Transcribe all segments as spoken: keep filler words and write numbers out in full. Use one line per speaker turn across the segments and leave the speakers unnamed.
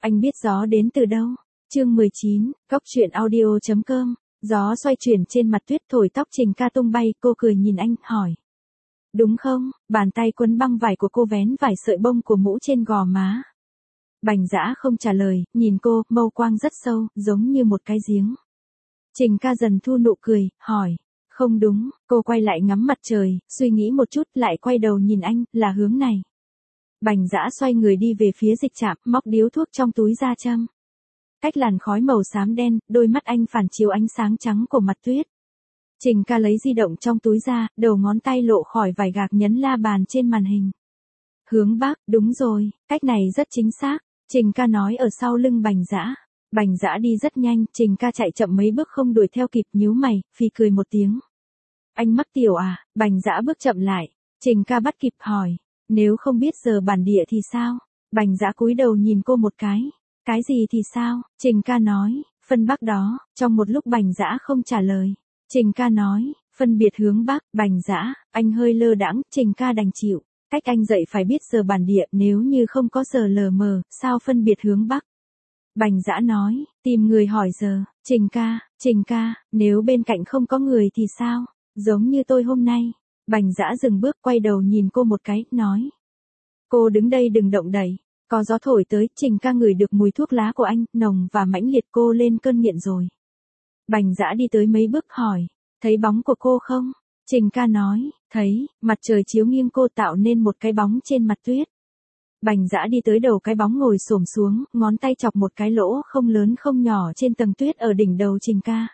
Anh biết gió đến từ đâu? Chương mười chín, Cóc truyện audio chấm com. Gió xoay chuyển trên mặt tuyết thổi tóc Trình Ca tung bay, cô cười nhìn anh, hỏi. Đúng không? Bàn tay quấn băng vải của cô vén vài sợi bông của mũ trên gò má. Bành Dã không trả lời, nhìn cô, mâu quang rất sâu, giống như một cái giếng. Trình Ca dần thu nụ cười, hỏi. Không đúng, cô quay lại ngắm mặt trời, suy nghĩ một chút, lại quay đầu nhìn anh, là hướng này. Bành Dã xoay người đi về phía dịch trạm, móc điếu thuốc trong túi ra châm. Cách làn khói màu xám đen, đôi mắt anh phản chiếu ánh sáng trắng của mặt tuyết. Trình Ca lấy di động trong túi ra, đầu ngón tay lộ khỏi vài gạc nhấn la bàn trên màn hình. Hướng Bắc, đúng rồi, cách này rất chính xác, Trình Ca nói ở sau lưng Bành Dã. Bành Dã đi rất nhanh, Trình Ca chạy chậm mấy bước không đuổi theo kịp, nhíu mày, phì cười một tiếng. Anh mắc tiểu à? Bành Dã bước chậm lại, Trình Ca bắt kịp hỏi. Nếu không biết giờ bản địa thì sao? Bành Dã cúi đầu nhìn cô một cái. Cái gì thì sao? Trình Ca nói, phân Bắc đó. Trong một lúc Bành Dã không trả lời. Trình Ca nói, phân biệt hướng Bắc. Bành Dã, anh hơi lơ đãng, Trình Ca đành chịu. Cách anh dạy phải biết giờ bản địa, nếu như không có giờ lờ mờ, sao phân biệt hướng Bắc? Bành Dã nói, tìm người hỏi giờ. Trình Ca, Trình Ca, nếu bên cạnh không có người thì sao? Giống như tôi hôm nay. Bành Dã dừng bước, quay đầu nhìn cô một cái, nói. Cô đứng đây đừng động đậy. Có gió thổi tới, Trình Ca ngửi được mùi thuốc lá của anh, nồng và mãnh liệt, cô lên cơn nghiện rồi. Bành Dã đi tới mấy bước hỏi, thấy bóng của cô không? Trình Ca nói, thấy, mặt trời chiếu nghiêng cô tạo nên một cái bóng trên mặt tuyết. Bành Dã đi tới đầu cái bóng ngồi xổm xuống, ngón tay chọc một cái lỗ không lớn không nhỏ trên tầng tuyết ở đỉnh đầu Trình Ca.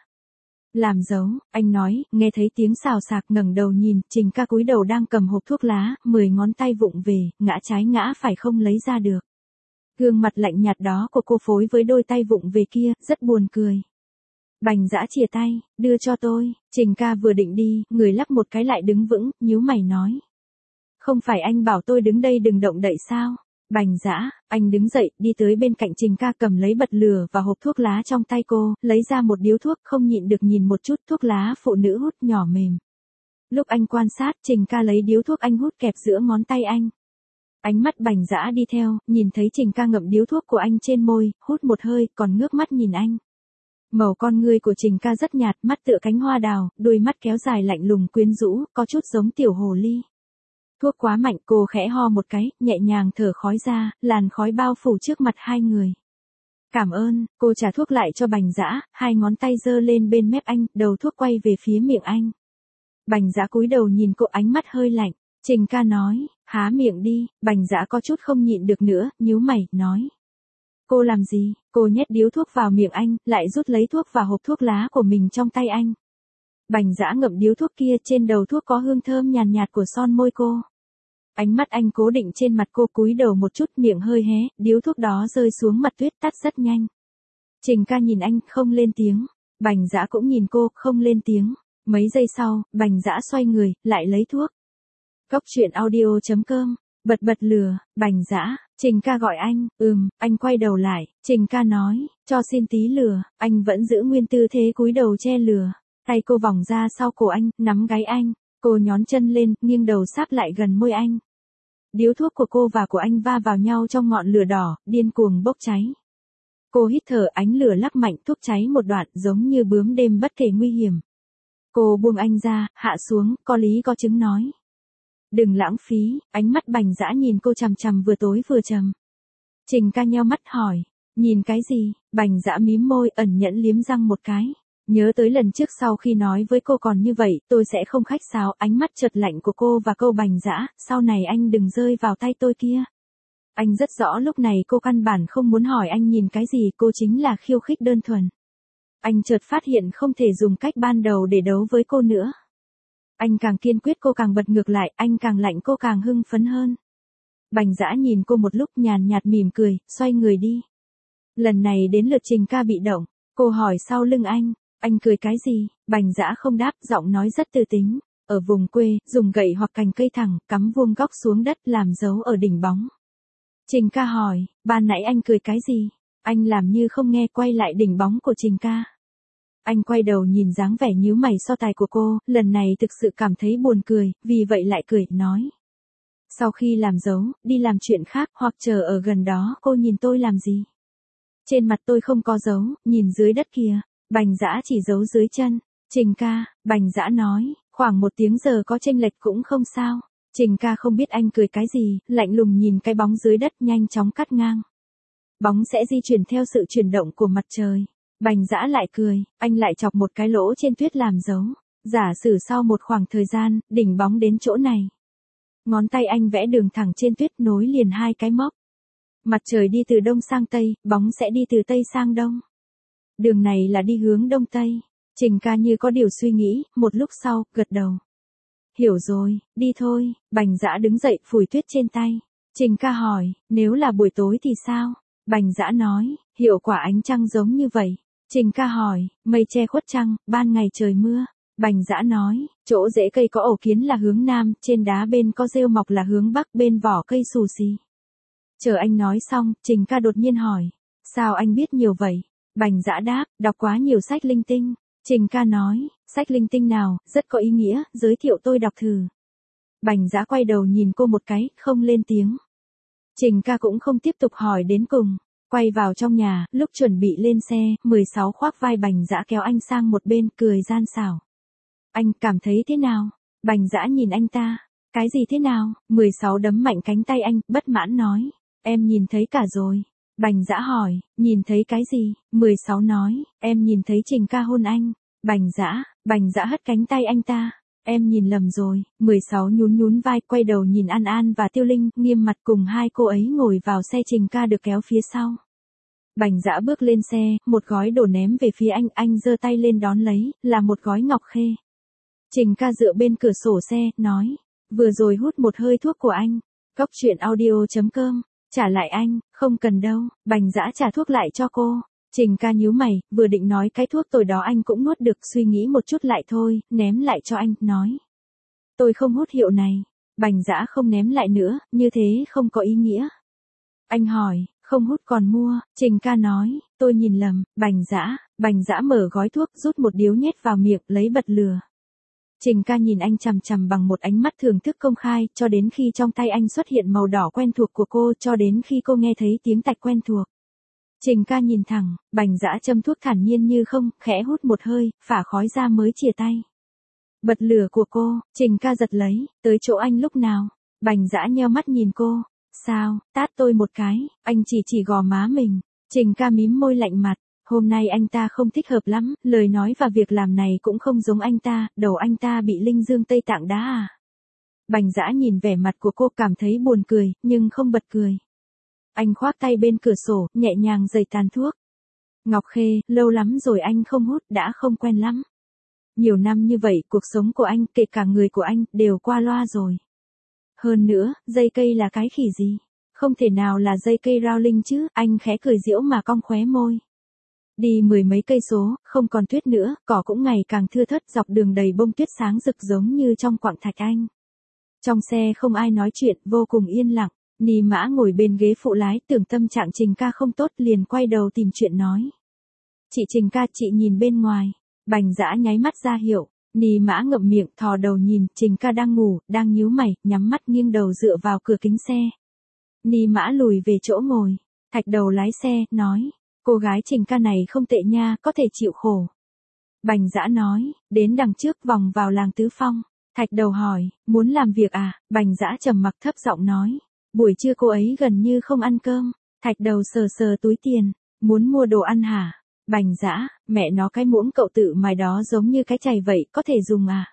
Làm dấu, anh nói, nghe thấy tiếng xào xạc, ngẩng đầu nhìn, Trình Ca cúi đầu đang cầm hộp thuốc lá, mười ngón tay vụng về, ngã trái ngã phải không lấy ra được. Gương mặt lạnh nhạt đó của cô phối với đôi tay vụng về kia, rất buồn cười. Bành Dã chìa tay, đưa cho tôi. Trình Ca vừa định đi, người lắc một cái lại đứng vững, nhíu mày nói. Không phải anh bảo tôi đứng đây đừng động đậy sao? Bành Dã, anh đứng dậy, đi tới bên cạnh Trình Ca, cầm lấy bật lửa và hộp thuốc lá trong tay cô, lấy ra một điếu thuốc, không nhịn được nhìn một chút, thuốc lá phụ nữ hút nhỏ mềm. Lúc anh quan sát, Trình Ca lấy điếu thuốc anh hút kẹp giữa ngón tay anh. Ánh mắt Bành Dã đi theo, nhìn thấy Trình Ca ngậm điếu thuốc của anh trên môi, hút một hơi, còn ngước mắt nhìn anh. Màu con ngươi của Trình Ca rất nhạt, mắt tựa cánh hoa đào, đôi mắt kéo dài lạnh lùng quyến rũ, có chút giống tiểu hồ ly. Thuốc quá mạnh, cô khẽ ho một cái, nhẹ nhàng thở khói ra, làn khói bao phủ trước mặt hai người. Cảm ơn, cô trả thuốc lại cho Bành Dã, hai ngón tay giơ lên bên mép anh, đầu thuốc quay về phía miệng anh. Bành Dã cúi đầu nhìn cô, ánh mắt hơi lạnh. Trình Ca nói, há miệng đi. Bành Dã có chút không nhịn được nữa, nhíu mày, nói. Cô làm gì? Cô nhét điếu thuốc vào miệng anh, lại rút lấy thuốc và hộp thuốc lá của mình trong tay anh. Bành Dã ngậm điếu thuốc kia, trên đầu thuốc có hương thơm nhàn nhạt, nhạt của son môi cô. Ánh mắt anh cố định trên mặt cô, cúi đầu một chút, miệng hơi hé, điếu thuốc đó rơi xuống mặt tuyết, tắt rất nhanh. Trình Ca nhìn anh, không lên tiếng. Bành Dã cũng nhìn cô, không lên tiếng. Mấy giây sau, Bành Dã xoay người, lại lấy thuốc. Cóc truyện audio chấm com, bật bật lửa, Bành Dã, Trình Ca gọi anh, ừm, anh quay đầu lại, Trình Ca nói, cho xin tí lửa, anh vẫn giữ nguyên tư thế cúi đầu che lửa. Tay cô vòng ra sau cổ anh, nắm gáy anh, cô nhón chân lên, nghiêng đầu sáp lại gần môi anh. Điếu thuốc của cô và của anh va vào nhau trong ngọn lửa đỏ, điên cuồng bốc cháy. Cô hít thở, ánh lửa lắc mạnh, thuốc cháy một đoạn, giống như bướm đêm bất kể nguy hiểm. Cô buông anh ra, hạ xuống, có lý có chứng nói. Đừng lãng phí, ánh mắt Bành Dã nhìn cô chằm chằm vừa tối vừa trầm. Trình Ca nheo mắt hỏi, nhìn cái gì? Bành Dã mím môi, ẩn nhẫn liếm răng một cái. Nhớ tới lần trước sau khi nói với cô còn như vậy, tôi sẽ không khách sáo, ánh mắt chợt lạnh của cô và câu Bành Dã, sau này anh đừng rơi vào tay tôi kia. Anh rất rõ lúc này cô căn bản không muốn hỏi anh nhìn cái gì, cô chính là khiêu khích đơn thuần. Anh chợt phát hiện không thể dùng cách ban đầu để đấu với cô nữa. Anh càng kiên quyết cô càng bật ngược lại, anh càng lạnh cô càng hưng phấn hơn. Bành Dã nhìn cô một lúc, nhàn nhạt mỉm cười, xoay người đi. Lần này đến lượt Trình Ca bị động, cô hỏi sau lưng anh, anh cười cái gì? Bành Dã không đáp, giọng nói rất tư tính. Ở vùng quê, dùng gậy hoặc cành cây thẳng, cắm vuông góc xuống đất làm dấu ở đỉnh bóng. Trình Ca hỏi, ban nãy anh cười cái gì? Anh làm như không nghe, quay lại đỉnh bóng của Trình Ca. Anh quay đầu nhìn dáng vẻ nhíu mày so tài của cô, lần này thực sự cảm thấy buồn cười, vì vậy lại cười, nói. Sau khi làm dấu, đi làm chuyện khác, hoặc chờ ở gần đó, cô nhìn tôi làm gì? Trên mặt tôi không có dấu, nhìn dưới đất kìa. Bành Dã chỉ giấu dưới chân. Trình ca, Bành Dã nói, khoảng một tiếng giờ có chênh lệch cũng không sao. Trình ca không biết anh cười cái gì, lạnh lùng nhìn cái bóng dưới đất nhanh chóng cắt ngang. Bóng sẽ di chuyển theo sự chuyển động của mặt trời. Bành Dã lại cười, anh lại chọc một cái lỗ trên tuyết làm dấu. Giả sử sau một khoảng thời gian, đỉnh bóng đến chỗ này. Ngón tay anh vẽ đường thẳng trên tuyết nối liền hai cái móc. Mặt trời đi từ đông sang tây, bóng sẽ đi từ tây sang đông. Đường này là đi hướng đông tây. Trình ca như có điều suy nghĩ, một lúc sau, gật đầu. Hiểu rồi, đi thôi. Bành Dã đứng dậy phủi tuyết trên tay. Trình ca hỏi, nếu là buổi tối thì sao? Bành Dã nói, hiệu quả ánh trăng giống như vậy. Trình ca hỏi, mây che khuất trăng, ban ngày trời mưa. Bành Dã nói, chỗ rễ cây có ổ kiến là hướng nam, trên đá bên có rêu mọc là hướng bắc, bên vỏ cây xù xì. Chờ anh nói xong, Trình ca đột nhiên hỏi, sao anh biết nhiều vậy? Bành Dã đáp, đọc quá nhiều sách linh tinh. Trình ca nói, sách linh tinh nào, rất có ý nghĩa, giới thiệu tôi đọc thử. Bành Dã quay đầu nhìn cô một cái, không lên tiếng. Trình ca cũng không tiếp tục hỏi đến cùng. Quay vào trong nhà, lúc chuẩn bị lên xe, mười sáu khoác vai Bành Dã kéo anh sang một bên, cười gian xảo. Anh cảm thấy thế nào? Bành Dã nhìn anh ta. Cái gì thế nào? mười sáu đấm mạnh cánh tay anh, bất mãn nói. Em nhìn thấy cả rồi. Bành Dã hỏi, nhìn thấy cái gì? mười sáu nói, em nhìn thấy Trình ca hôn anh. Bành Dã, Bành Dã hất cánh tay anh ta. Em nhìn lầm rồi. mười sáu nhún nhún vai, quay đầu nhìn An An và Tiêu Linh, nghiêm mặt cùng hai cô ấy ngồi vào xe. Trình ca được kéo phía sau. Bành Dã bước lên xe, một gói đồ ném về phía anh, anh giơ tay lên đón lấy, là một gói ngọc khê. Trình ca dựa bên cửa sổ xe, nói, vừa rồi hút một hơi thuốc của anh. Cóc truyện audio chấm com, trả lại anh, không cần đâu. Bành Dã trả thuốc lại cho cô. Trình ca nhíu mày, vừa định nói cái thuốc tồi đó anh cũng nuốt được, suy nghĩ một chút lại thôi, ném lại cho anh, nói. Tôi không hút hiệu này. Bành Dã không ném lại nữa, như thế không có ý nghĩa. Anh hỏi, không hút còn mua. Trình ca nói, tôi nhìn lầm. Bành Dã, Bành Dã mở gói thuốc, rút một điếu nhét vào miệng, lấy bật lửa. Trình ca nhìn anh chằm chằm bằng một ánh mắt thưởng thức công khai, cho đến khi trong tay anh xuất hiện màu đỏ quen thuộc của cô, cho đến khi cô nghe thấy tiếng tạch quen thuộc. Trình ca nhìn thẳng, Bành Dã châm thuốc thản nhiên như không, khẽ hút một hơi, phả khói ra mới chìa tay. Bật lửa của cô. Trình ca giật lấy, tới chỗ anh lúc nào? Bành Dã nheo mắt nhìn cô. Sao, tát tôi một cái. Anh chỉ chỉ gò má mình. Trình ca mím môi lạnh mặt. Hôm nay anh ta không thích hợp lắm, lời nói và việc làm này cũng không giống anh ta, đầu anh ta bị linh dương Tây Tạng đá à. Bành Dã nhìn vẻ mặt của cô cảm thấy buồn cười, nhưng không bật cười. Anh khoác tay bên cửa sổ, nhẹ nhàng giầy tàn thuốc. Ngọc Khê, lâu lắm rồi anh không hút, đã không quen lắm. Nhiều năm như vậy, cuộc sống của anh, kể cả người của anh, đều qua loa rồi. Hơn nữa, dây cây là cái khỉ gì? Không thể nào là dây cây rao linh chứ, anh khẽ cười giễu mà cong khóe môi. Đi mười mấy cây số, không còn tuyết nữa, cỏ cũng ngày càng thưa thớt, dọc đường đầy bông tuyết sáng rực giống như trong quặng thạch anh. Trong xe không ai nói chuyện, vô cùng yên lặng. Ni Mã ngồi bên ghế phụ lái, tưởng tâm trạng Trình ca không tốt, liền quay đầu tìm chuyện nói. Chị Trình ca, chị nhìn bên ngoài. Bành Dã nháy mắt ra hiệu. Ni Mã ngậm miệng, thò đầu nhìn, Trình ca đang ngủ, đang nhíu mày, nhắm mắt nghiêng đầu dựa vào cửa kính xe. Ni Mã lùi về chỗ ngồi. Thạch Đầu lái xe, nói. Cô gái Trình ca này không tệ nha, có thể chịu khổ. Bành Dã nói, đến đằng trước vòng vào làng Tứ Phong. Thạch Đầu hỏi, muốn làm việc à? Bành Dã trầm mặc thấp giọng nói. Buổi trưa cô ấy gần như không ăn cơm. Thạch Đầu sờ sờ túi tiền. Muốn mua đồ ăn hả? Bành Dã, mẹ nó cái muỗng cậu tự mài đó giống như cái chày vậy, có thể dùng à?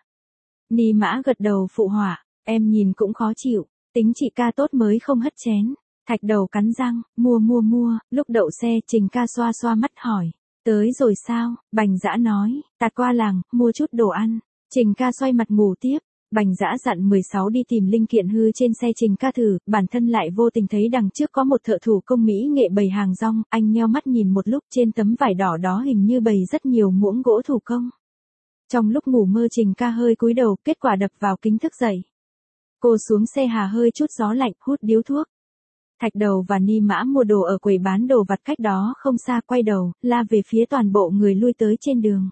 Ni Mã gật đầu phụ họa, em nhìn cũng khó chịu, tính chị ca tốt mới không hất chén. Thạch Đầu cắn răng, mua mua mua, lúc đậu xe Trình ca xoa xoa mắt hỏi, tới rồi sao? Bành Dã nói, tạt qua làng, mua chút đồ ăn. Trình ca xoay mặt ngủ tiếp. Bành Dã dặn mười sáu đi tìm linh kiện hư trên xe Trình ca thử, bản thân lại vô tình thấy đằng trước có một thợ thủ công mỹ nghệ bày hàng rong, anh nheo mắt nhìn một lúc, trên tấm vải đỏ đó hình như bày rất nhiều muỗng gỗ thủ công. Trong lúc ngủ mơ Trình ca hơi cúi đầu, kết quả đập vào kính thức dậy. Cô xuống xe hà hơi chút gió lạnh, hút điếu thuốc. Thạch Đầu và Ni Mã mua đồ ở quầy bán đồ vặt cách đó không xa, quay đầu, la về phía toàn bộ người lui tới trên đường.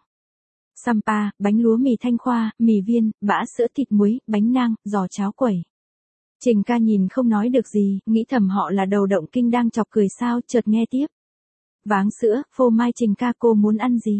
Sampa, bánh lúa mì Thanh Khoa, mì viên, bã sữa thịt muối, bánh nang, giò cháo quẩy. Trình ca nhìn không nói được gì, nghĩ thầm họ là đầu động kinh đang chọc cười sao, chợt nghe tiếp. váng sữa, phô mai Trình ca cô muốn ăn gì?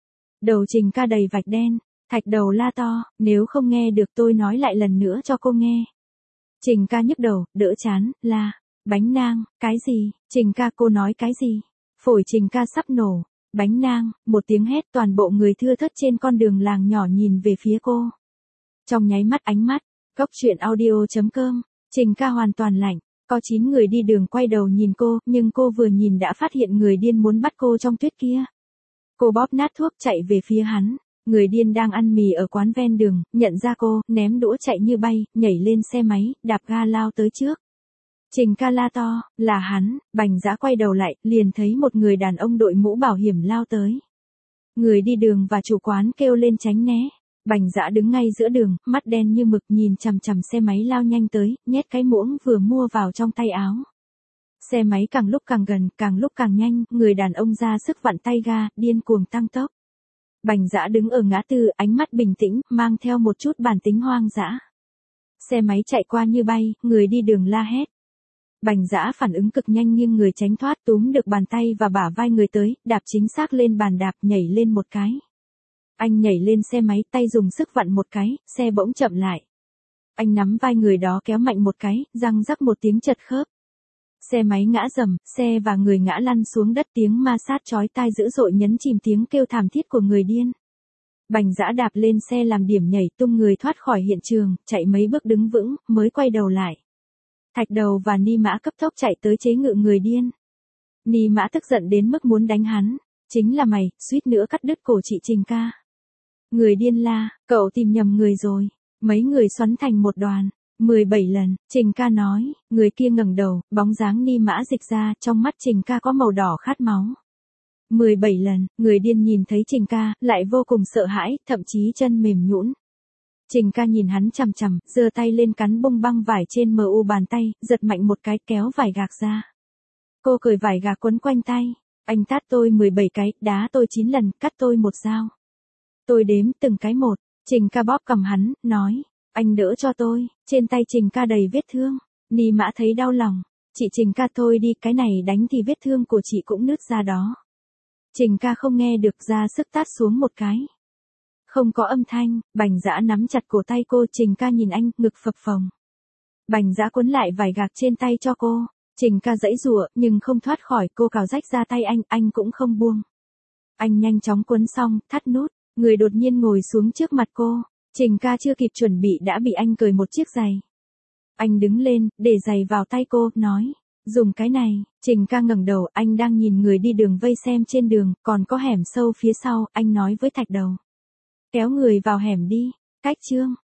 Đầu Trình ca đầy vạch đen, Thạch Đầu la to, nếu không nghe được tôi nói lại lần nữa cho cô nghe. Trình ca nhức đầu, đỡ chán, la, bánh nang, cái gì, Trình ca cô nói cái gì? Phổi Trình ca sắp nổ, bánh nang, một tiếng hét toàn bộ người thưa thớt trên con đường làng nhỏ nhìn về phía cô. Trong nháy mắt ánh mắt, góc chuyện audio.com, Trình ca hoàn toàn lạnh, có chín người đi đường quay đầu nhìn cô, nhưng cô vừa nhìn đã phát hiện người điên muốn bắt cô trong tuyết kia. Cô bóp nát thuốc chạy về phía hắn, người điên đang ăn mì ở quán ven đường, nhận ra cô, ném đũa chạy như bay, nhảy lên xe máy, đạp ga lao tới trước. Trình ca la to, là hắn, Bành Dã quay đầu lại, liền thấy một người đàn ông đội mũ bảo hiểm lao tới. Người đi đường và chủ quán kêu lên tránh né. Bành Dã đứng ngay giữa đường, mắt đen như mực nhìn chằm chằm xe máy lao nhanh tới, nhét cái muỗng vừa mua vào trong tay áo. Xe máy càng lúc càng gần, càng lúc càng nhanh, người đàn ông ra sức vặn tay ga, điên cuồng tăng tốc. Bành Dã đứng ở ngã tư, ánh mắt bình tĩnh, mang theo một chút bản tính hoang dã. Xe máy chạy qua như bay, người đi đường la hét. Bành Dã phản ứng cực nhanh nghiêng người tránh thoát, túm được bàn tay và bả vai người tới, đạp chính xác lên bàn đạp, nhảy lên một cái. Anh nhảy lên xe máy, tay dùng sức vặn một cái, xe bỗng chậm lại. Anh nắm vai người đó kéo mạnh một cái, răng rắc một tiếng chật khớp. Xe máy ngã rầm, xe và người ngã lăn xuống đất, tiếng ma sát chói tai dữ dội nhấn chìm tiếng kêu thảm thiết của người điên. Bành Dã đạp lên xe làm điểm nhảy, tung người thoát khỏi hiện trường, chạy mấy bước đứng vững, mới quay đầu lại. Thạch Đầu và Ni Mã cấp tốc chạy tới chế ngự người điên. Ni Mã tức giận đến mức muốn đánh hắn, chính là mày, suýt nữa cắt đứt cổ chị Trình ca. Người điên la, cậu tìm nhầm người rồi, mấy người xoắn thành một đoàn. mười bảy lần, Trình ca nói, người kia ngẩng đầu, bóng dáng Ni Mã dịch ra, trong mắt Trình ca có màu đỏ khát máu. mười bảy lần, người điên nhìn thấy Trình ca, lại vô cùng sợ hãi, thậm chí chân mềm nhũn. Trình ca nhìn hắn chằm chằm, giơ tay lên cắn bông băng vải trên mờ u bàn tay, giật mạnh một cái, kéo vải gạc ra. Cô cởi vải gạc quấn quanh tay, anh tát tôi mười bảy cái, đá tôi chín lần, cắt tôi một dao. Tôi đếm từng cái một, Trình ca bóp cầm hắn, nói, anh đỡ cho tôi, trên tay Trình ca đầy vết thương. Ni Mã thấy đau lòng, chị Trình ca thôi đi, cái này đánh thì vết thương của chị cũng nứt ra đó. Trình ca không nghe được, ra sức tát xuống một cái. Không có âm thanh, Bành Dã nắm chặt cổ tay cô, Trình ca nhìn anh, ngực phập phồng. Bành Dã cuốn lại vải gạc trên tay cho cô, Trình ca giãy giụa, nhưng không thoát khỏi, cô cào rách ra tay anh, anh cũng không buông. Anh nhanh chóng cuốn xong, thắt nút, người đột nhiên ngồi xuống trước mặt cô, Trình ca chưa kịp chuẩn bị đã bị anh cởi một chiếc giày. Anh đứng lên, để giày vào tay cô, nói, dùng cái này. Trình ca ngẩng đầu, anh đang nhìn người đi đường vây xem trên đường, còn có hẻm sâu phía sau, anh nói với Thạch Đầu. Kéo người vào hẻm đi, cách chương.